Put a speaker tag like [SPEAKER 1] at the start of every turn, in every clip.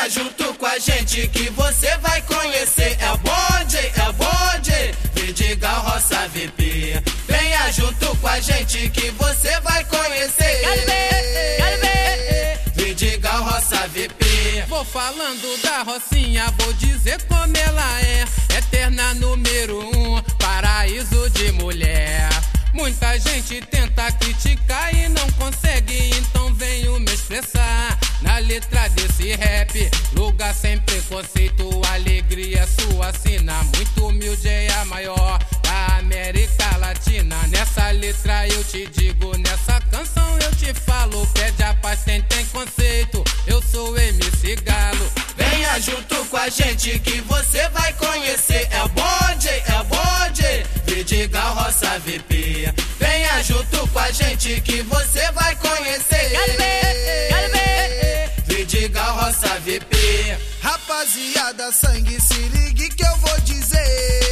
[SPEAKER 1] junto com a gente que você vai conhecer. É o bonde, Vidigal Roça VIP. Venha junto com a gente que você vai conhecer.
[SPEAKER 2] Quero ver.
[SPEAKER 1] Vidigal Roça VIP.
[SPEAKER 3] Vou falando da Rocinha, vou dizer como ela é. Eterna número 1, paraíso de mulher. Muita gente tenta criticar e não consegue, então venho me expressar na letra desse rap. Lugar sem preconceito, alegria sua sina. Muito humilde é a maior da América Latina. Nessa letra eu te digo, nessa canção eu te falo. Pede a paz quem tem conceito, eu sou MC Galo.
[SPEAKER 1] Venha junto com a gente que você vai conhecer. É o bonde, Vidigal Roça VIP. Venha junto com a gente que você vai conhecer.
[SPEAKER 2] Quero ver.
[SPEAKER 1] Vidigal Roça VIP.
[SPEAKER 4] Rapaziada, sangue, se ligue que eu vou dizer.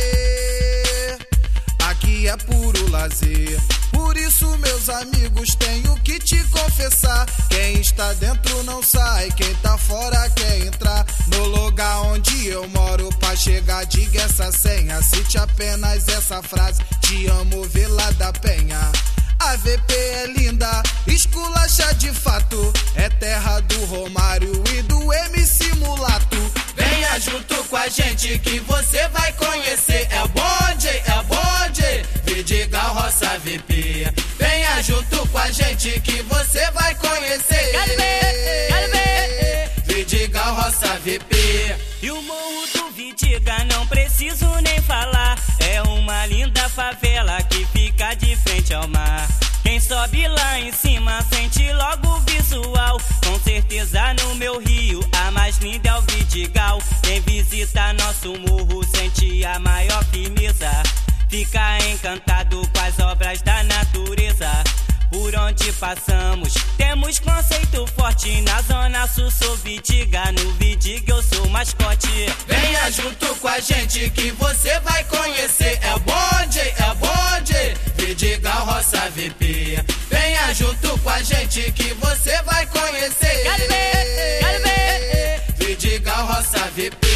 [SPEAKER 4] Aqui é puro lazer. Por isso, meus amigos, tenho que te confessar. Quem está dentro não sai, quem tá fora quer entrar. No lugar onde eu moro, pra chegar, diga essa senha. Cite apenas essa frase: te amo, Vila da Penha. A VP é linda, esculacha de fato. É terra do Romário e do MC Mulato.
[SPEAKER 1] Venha junto com a gente que você vai conhecer. É o bonde, Vidigal Roça VIP. Venha junto com a gente que você vai conhecer.
[SPEAKER 2] Quero ver.
[SPEAKER 1] Vidigal Roça VIP.
[SPEAKER 5] E o morro do Vidigal não preciso nem falar. É uma linda favela que fica de frente ao mar. Quem sobe lá em cima sente logo o visual. Com certeza no meu rio a mais linda é o Vidigal. Quem visita nosso morro sente a maior firmeza. Fica encantado com as obras da natureza. Por onde passamos, temos conceito forte. Na zona sul sou Vidigal, no Vidigal eu sou mascote.
[SPEAKER 1] Venha junto com a gente que você vai conhecer. É o bonde, Vidigal Roça VIP. Venha junto com a gente que você vai conhecer.
[SPEAKER 2] Quero ver.
[SPEAKER 1] Vidigal Roça VIP.